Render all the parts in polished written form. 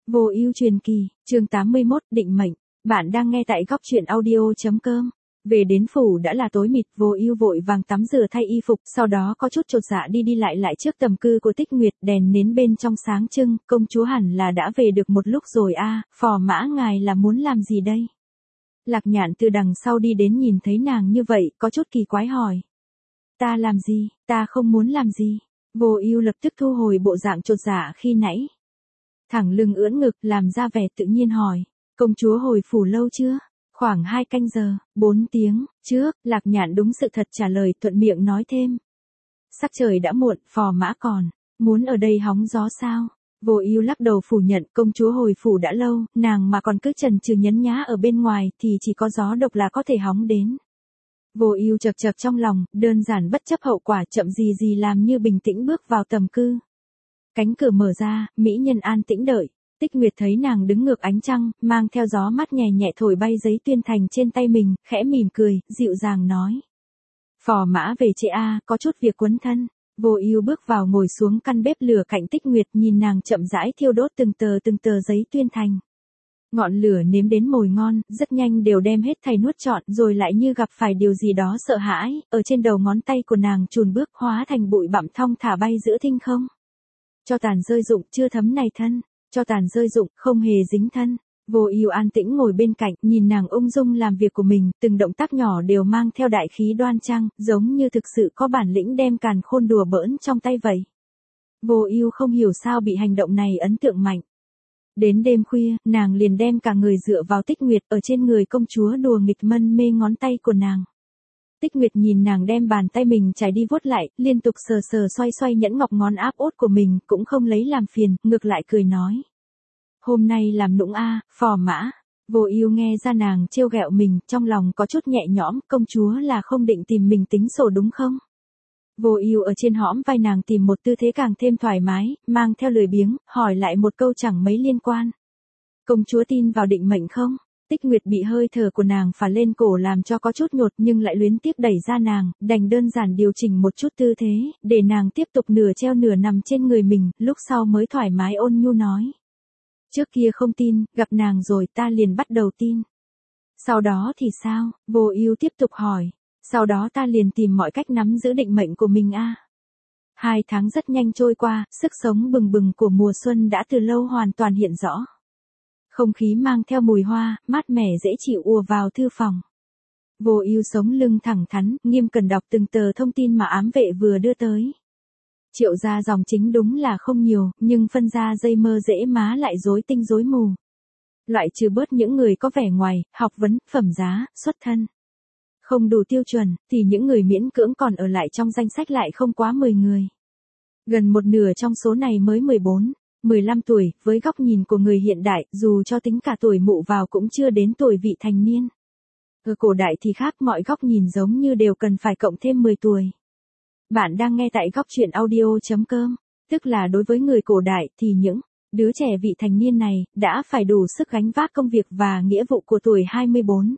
Vô ưu truyền kỳ, chương 81, định mệnh. Bạn đang nghe tại góc truyện audio.com. Về đến phủ đã là tối mịt, Vô ưu vội vàng tắm rửa thay y phục, sau đó có chút chột dạ đi đi lại trước tầm cư của Tích Nguyệt, đèn nến bên trong sáng trưng, công chúa hẳn là đã về được một lúc rồi a, phò mã ngài là muốn làm gì đây? Lạc Nhạn từ đằng sau đi đến nhìn thấy nàng như vậy, có chút kỳ quái hỏi. Ta làm gì, ta không muốn làm gì. Vô ưu lập tức thu hồi bộ dạng chột dạ khi nãy. Thẳng lưng ưỡn ngực làm ra vẻ tự nhiên hỏi, công chúa hồi phủ lâu chưa? Khoảng 2 canh giờ, 4 tiếng, trước, Lạc Nhạn đúng sự thật trả lời thuận miệng nói thêm. Sắc trời đã muộn, phò mã còn, muốn ở đây hóng gió sao? Vô ưu lắc đầu phủ nhận công chúa hồi phủ đã lâu, nàng mà còn cứ chần chừ nhấn nhá ở bên ngoài thì chỉ có gió độc là có thể hóng đến. Vô ưu chậc chậc trong lòng, đơn giản bất chấp hậu quả chậm gì làm như bình tĩnh bước vào tầm cư. Cánh cửa mở ra, mỹ nhân an tĩnh đợi. Tích Nguyệt thấy nàng đứng ngược ánh trăng, mang theo gió mát nhẹ nhẹ thổi bay giấy tuyên thành trên tay mình, khẽ mỉm cười, dịu dàng nói. Phò mã về trễ a, có chút việc quấn thân. Vô ưu bước vào ngồi xuống căn bếp lửa cạnh Tích Nguyệt, nhìn nàng chậm rãi thiêu đốt từng tờ giấy tuyên thành. Ngọn lửa nếm đến mồi ngon, rất nhanh đều đem hết thảy nuốt trọn, rồi lại như gặp phải điều gì đó sợ hãi, ở trên đầu ngón tay của nàng chùn bước hóa thành bụi bặm thong thả bay giữa thinh không. Cho tàn rơi rụng, chưa thấm này thân, cho tàn rơi rụng, không hề dính thân. Vô ưu an tĩnh ngồi bên cạnh, nhìn nàng ung dung làm việc của mình, từng động tác nhỏ đều mang theo đại khí đoan trang, giống như thực sự có bản lĩnh đem càn khôn đùa bỡn trong tay vậy. Vô ưu không hiểu sao bị hành động này ấn tượng mạnh. Đến đêm khuya, nàng liền đem cả người dựa vào Tích Nguyệt, ở trên người công chúa đùa nghịch mân mê ngón tay của nàng. Tích Nguyệt nhìn nàng đem bàn tay mình trải đi vuốt lại, liên tục sờ xoay nhẫn ngọc ngón áp út của mình, cũng không lấy làm phiền, ngược lại cười nói. Hôm nay làm nũng a, phò mã. Vô ưu nghe ra nàng trêu ghẹo mình, trong lòng có chút nhẹ nhõm, công chúa là không định tìm mình tính sổ đúng không? Vô ưu ở trên hõm vai nàng tìm một tư thế càng thêm thoải mái, mang theo lười biếng, hỏi lại một câu chẳng mấy liên quan. Công chúa tin vào định mệnh không? Tích Nguyệt bị hơi thở của nàng phả lên cổ làm cho có chút nhột nhưng lại luyến tiếc đẩy ra nàng, đành đơn giản điều chỉnh một chút tư thế, để nàng tiếp tục nửa treo nửa nằm trên người mình, lúc sau mới thoải mái ôn nhu nói. Trước kia không tin, gặp nàng rồi ta liền bắt đầu tin. Sau đó thì sao? Vô ưu tiếp tục hỏi. Sau đó ta liền tìm mọi cách nắm giữ định mệnh của mình a. 2 tháng rất nhanh trôi qua, sức sống bừng bừng của mùa xuân đã từ lâu hoàn toàn hiện rõ. Không khí mang theo mùi hoa, mát mẻ dễ chịu ùa vào thư phòng. Vô ưu sống lưng thẳng thắn, nghiêm cẩn đọc từng tờ thông tin mà ám vệ vừa đưa tới. Triệu gia dòng chính đúng là không nhiều, nhưng phân ra dây mơ dễ má lại rối tinh rối mù. Loại trừ bớt những người có vẻ ngoài, học vấn, phẩm giá, xuất thân không đủ tiêu chuẩn, thì những người miễn cưỡng còn ở lại trong danh sách lại không quá 10 người. Gần một nửa trong số này mới 14, 15 tuổi, với góc nhìn của người hiện đại, dù cho tính cả tuổi mụ vào cũng chưa đến tuổi vị thành niên. Ở cổ đại thì khác, mọi góc nhìn giống như đều cần phải cộng thêm 10 tuổi. Bạn đang nghe tại góc truyện audio.com, tức là đối với người cổ đại thì những đứa trẻ vị thành niên này đã phải đủ sức gánh vác công việc và nghĩa vụ của tuổi 24.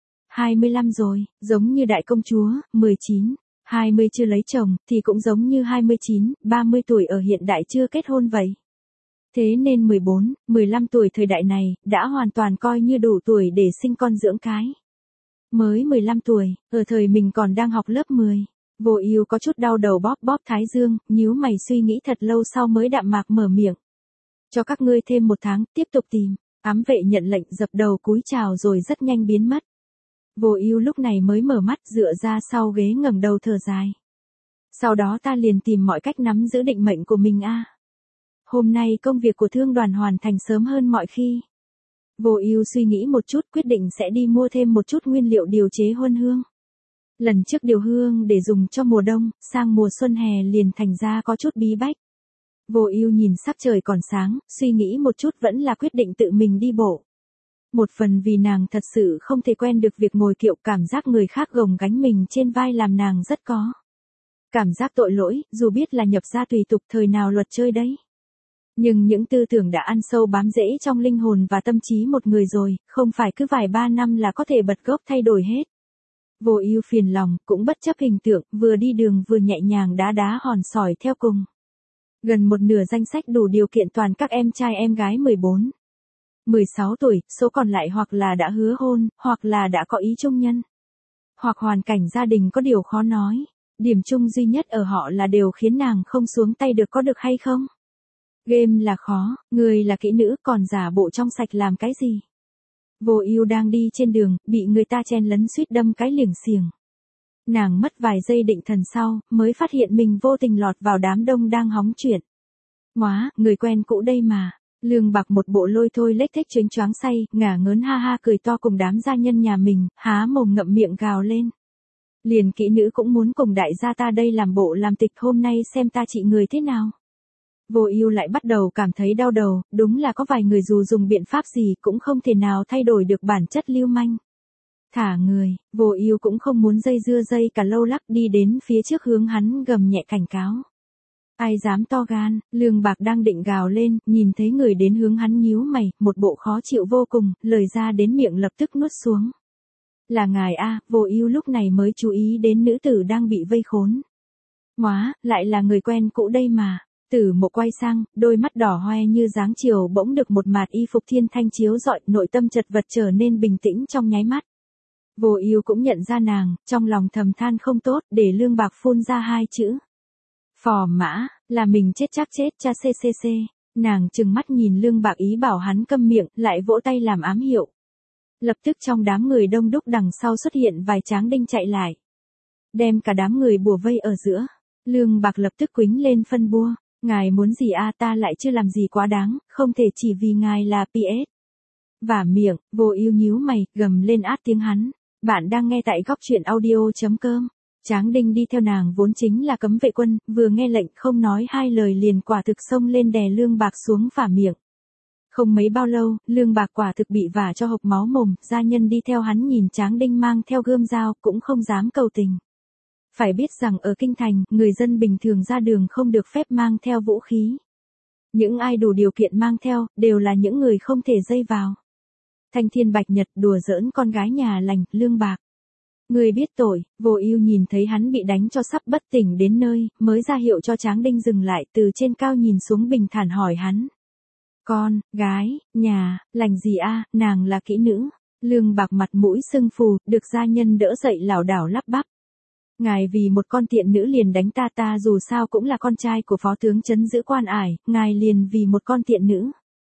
25 rồi, giống như đại công chúa, 19, 20 chưa lấy chồng, thì cũng giống như 29, 30 tuổi ở hiện đại chưa kết hôn vậy. Thế nên 14, 15 tuổi thời đại này, đã hoàn toàn coi như đủ tuổi để sinh con dưỡng cái. Mới 15 tuổi, ở thời mình còn đang học lớp 10. Vô ưu có chút đau đầu bóp thái dương, nhíu mày suy nghĩ thật lâu sau mới đạm mạc mở miệng. Cho các ngươi thêm 1 tháng, tiếp tục tìm. Ám vệ nhận lệnh dập đầu cúi chào rồi rất nhanh biến mất. Vô ưu lúc này mới mở mắt dựa ra sau ghế ngẩng đầu thở dài. Sau đó ta liền tìm mọi cách nắm giữ định mệnh của mình a. Hôm nay công việc của thương đoàn hoàn thành sớm hơn mọi khi. Vô ưu suy nghĩ một chút quyết định sẽ đi mua thêm một chút nguyên liệu điều chế huân hương. Lần trước điều hương để dùng cho mùa đông, sang mùa xuân hè liền thành ra có chút bí bách. Vô ưu nhìn sắc trời còn sáng, suy nghĩ một chút vẫn là quyết định tự mình đi bộ. Một phần vì nàng thật sự không thể quen được việc ngồi kiệu, cảm giác người khác gồng gánh mình trên vai làm nàng rất có cảm giác tội lỗi, dù biết là nhập gia tùy tục thời nào luật chơi đấy. Nhưng những tư tưởng đã ăn sâu bám rễ trong linh hồn và tâm trí một người rồi, không phải cứ vài 3 năm là có thể bật gốc thay đổi hết. Vô ưu phiền lòng, cũng bất chấp hình tượng, vừa đi đường vừa nhẹ nhàng đá hòn sỏi theo cùng. Gần một nửa danh sách đủ điều kiện toàn các em trai em gái 14, 16 tuổi, số còn lại hoặc là đã hứa hôn, hoặc là đã có ý chung nhân. Hoặc hoàn cảnh gia đình có điều khó nói. Điểm chung duy nhất ở họ là đều khiến nàng không xuống tay được, có được hay không? Game là khó, người là kỹ nữ còn giả bộ trong sạch làm cái gì? Vô Ưu đang đi trên đường, bị người ta chen lấn suýt đâm cái liềng xiềng. Nàng mất vài giây định thần sau, mới phát hiện mình vô tình lọt vào đám đông đang hóng chuyện. Ngoá, người quen cũ đây mà. Lương Bạc một bộ lôi thôi lếch thếch choáng choáng say, ngả ngớn ha ha cười to cùng đám gia nhân nhà mình, há mồm ngậm miệng gào lên. Liền kỹ nữ cũng muốn cùng đại gia ta đây làm bộ làm tịch, hôm nay xem ta trị người thế nào. Vô Ưu lại bắt đầu cảm thấy đau đầu, đúng là có vài người dù dùng biện pháp gì cũng không thể nào thay đổi được bản chất lưu manh. Thả người, Vô Ưu cũng không muốn dây dưa dây cả lâu lắc, đi đến phía trước hướng hắn gầm nhẹ cảnh cáo. Ai dám to gan, Lương Bạc đang định gào lên, nhìn thấy người đến hướng hắn nhíu mày, một bộ khó chịu vô cùng, lời ra đến miệng lập tức nuốt xuống. Là ngài a, Vô Ưu lúc này mới chú ý đến nữ tử đang bị vây khốn. Ngoá, lại là người quen cũ đây mà. Tử Mộ quay sang, đôi mắt đỏ hoe như dáng chiều bỗng được một mạt y phục thiên thanh chiếu rọi, nội tâm chật vật trở nên bình tĩnh trong nháy mắt. Vô Ưu cũng nhận ra nàng, trong lòng thầm than không tốt, để Lương Bạc phun ra hai chữ. Phò mã, là mình chết chắc chết cha CCC. Nàng trừng mắt nhìn Lương Bạc ý bảo hắn câm miệng, lại vỗ tay làm ám hiệu. Lập tức trong đám người đông đúc đằng sau xuất hiện vài tráng đinh chạy lại. Đem cả đám người bủa vây ở giữa. Lương Bạc lập tức quýnh lên phân bua. Ngài muốn gì a, ta lại chưa làm gì quá đáng, không thể chỉ vì ngài là PS. Vả miệng, Vô Ưu nhíu mày, gầm lên át tiếng hắn. Bạn đang nghe tại góc truyện audio.com. Tráng đinh đi theo nàng vốn chính là cấm vệ quân, vừa nghe lệnh không nói hai lời liền quả thực xông lên đè Lương Bạc xuống vả miệng. Không mấy bao lâu, Lương Bạc quả thực bị vả cho hộc máu mồm, gia nhân đi theo hắn nhìn Tráng đinh mang theo gươm dao cũng không dám cầu tình. Phải biết rằng ở kinh thành, người dân bình thường ra đường không được phép mang theo vũ khí. Những ai đủ điều kiện mang theo, đều là những người không thể dây vào. Thanh Thiên Bạch Nhật đùa giỡn con gái nhà lành, Lương Bạc. Người biết tội, Vô Ưu nhìn thấy hắn bị đánh cho sắp bất tỉnh đến nơi, mới ra hiệu cho Tráng đinh dừng lại, từ trên cao nhìn xuống bình thản hỏi hắn. Con, gái, nhà, lành gì a, nàng là kỹ nữ. Lương Bạc mặt mũi sưng phù, được gia nhân đỡ dậy lảo đảo lắp bắp. Ngài vì một con tiện nữ liền đánh ta dù sao cũng là con trai của phó tướng trấn giữ Quan Ải, ngài liền vì một con tiện nữ.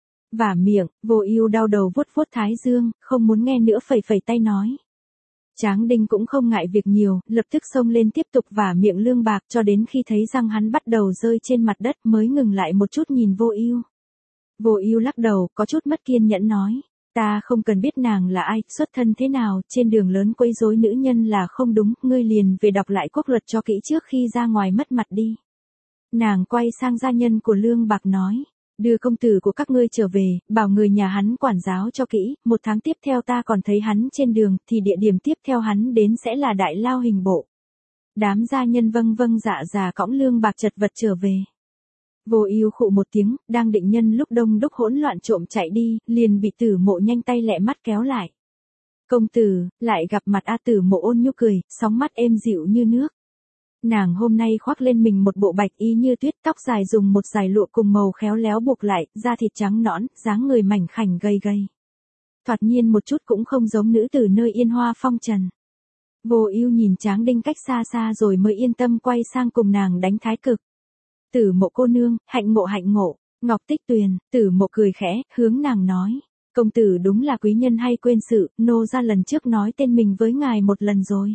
Vả miệng, Vô Ưu đau đầu vuốt vuốt thái dương, không muốn nghe nữa phẩy phẩy tay nói. Tráng đinh cũng không ngại việc nhiều, lập tức xông lên tiếp tục vả miệng Lương Bạc cho đến khi thấy răng hắn bắt đầu rơi trên mặt đất mới ngừng lại một chút nhìn Vô Ưu. Vô Ưu lắc đầu, có chút mất kiên nhẫn nói. Ta không cần biết nàng là ai, xuất thân thế nào, trên đường lớn quấy rối nữ nhân là không đúng, ngươi liền về đọc lại quốc luật cho kỹ trước khi ra ngoài mất mặt đi. Nàng quay sang gia nhân của Lương Bạc nói, đưa công tử của các ngươi trở về, bảo người nhà hắn quản giáo cho kỹ, 1 tháng tiếp theo ta còn thấy hắn trên đường, thì địa điểm tiếp theo hắn đến sẽ là Đại Lao Hình Bộ. Đám gia nhân vâng vâng dạ dạ cõng Lương Bạc chật vật trở về. Vô Ưu khụ một tiếng, đang định nhân lúc đông đúc hỗn loạn trộm chạy đi, liền bị Tử Mộ nhanh tay lẹ mắt kéo lại. Công tử, lại gặp mặt a. Tử Mộ ôn nhu cười, sóng mắt êm dịu như nước. Nàng hôm nay khoác lên mình một bộ bạch y như tuyết, tóc dài dùng một dải lụa cùng màu khéo léo buộc lại, da thịt trắng nõn, dáng người mảnh khảnh gầy gầy. Thoạt nhiên một chút cũng không giống nữ tử nơi yên hoa phong trần. Vô Ưu nhìn Tráng đinh cách xa xa rồi mới yên tâm quay sang cùng nàng đánh thái cực. Tử Mộ cô nương, hạnh ngộ, Ngọc Tích Tuyền. Tử Mộ cười khẽ, hướng nàng nói. Công tử đúng là quý nhân hay quên sự, nô gia lần trước nói tên mình với ngài một lần rồi.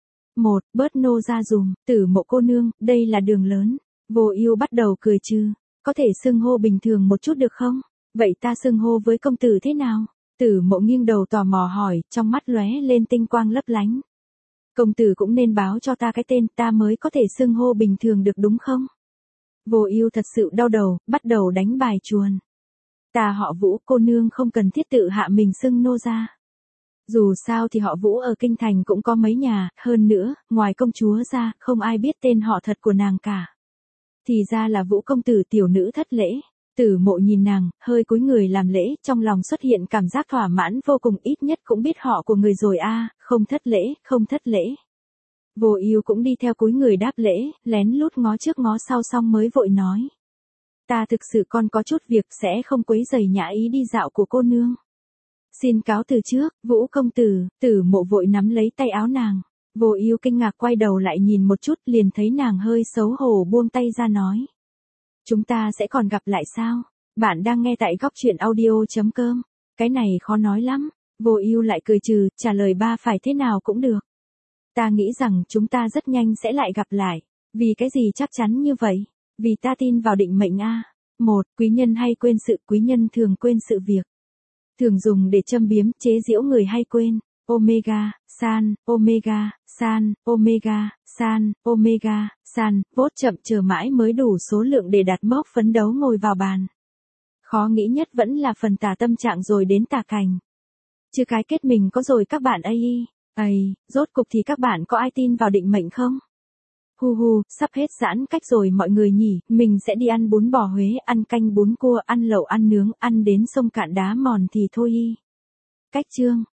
Bớt nô gia dùm, Tử Mộ cô nương, đây là đường lớn. Vô Ưu bắt đầu cười trừ. Có thể xưng hô bình thường một chút được không? Vậy ta xưng hô với công tử thế nào? Tử Mộ nghiêng đầu tò mò hỏi, trong mắt lóe lên tinh quang lấp lánh. Công tử cũng nên báo cho ta cái tên, ta mới có thể xưng hô bình thường được đúng không? Vô Ưu thật sự đau đầu, bắt đầu đánh bài chuồn. Ta họ Vũ, cô nương không cần thiết tự hạ mình xưng nô gia. Dù sao thì họ Vũ ở kinh thành cũng có mấy nhà, hơn nữa, ngoài công chúa ra, không ai biết tên họ thật của nàng cả. Thì ra là Vũ công tử, tiểu nữ thất lễ. Tử Mộ nhìn nàng, hơi cúi người làm lễ, trong lòng xuất hiện cảm giác thỏa mãn vô cùng, ít nhất cũng biết họ của người rồi a, không thất lễ. Vô Ưu cũng đi theo cúi người đáp lễ, lén lút ngó trước ngó sau xong mới vội nói. ta thực sự còn có chút việc sẽ không quấy rầy nhã ý đi dạo của cô nương. Xin cáo từ trước, Vũ công tử, Tử Mộ vội nắm lấy tay áo nàng. Vô Ưu kinh ngạc quay đầu lại nhìn một chút liền thấy nàng hơi xấu hổ buông tay ra nói. Chúng ta sẽ còn gặp lại sao? Bạn đang nghe tại góc truyện audio.com. Cái này khó nói lắm. Vô Ưu lại cười trừ, trả lời ba phải thế nào cũng được. Ta nghĩ rằng chúng ta rất nhanh sẽ lại gặp lại. Vì cái gì chắc chắn như vậy? Vì ta tin vào định mệnh a. Một, quý nhân hay quên sự, quý nhân thường quên sự việc. Thường dùng để châm biếm, chế giễu người hay quên. Omega, san, omega, san, omega, san, omega, san, vote chậm chờ mãi mới đủ số lượng để đạt mốc phấn đấu ngồi vào bàn. Khó nghĩ nhất vẫn là phần tả tâm trạng rồi đến tả cảnh. Chứ cái kết mình có rồi các bạn rốt cục thì các bạn có ai tin vào định mệnh không? Hu hu, sắp hết giãn cách rồi mọi người nhỉ, mình sẽ đi ăn bún bò Huế, ăn canh bún cua, ăn lẩu ăn nướng, ăn đến sông cạn đá mòn thì thôi y. Cách chương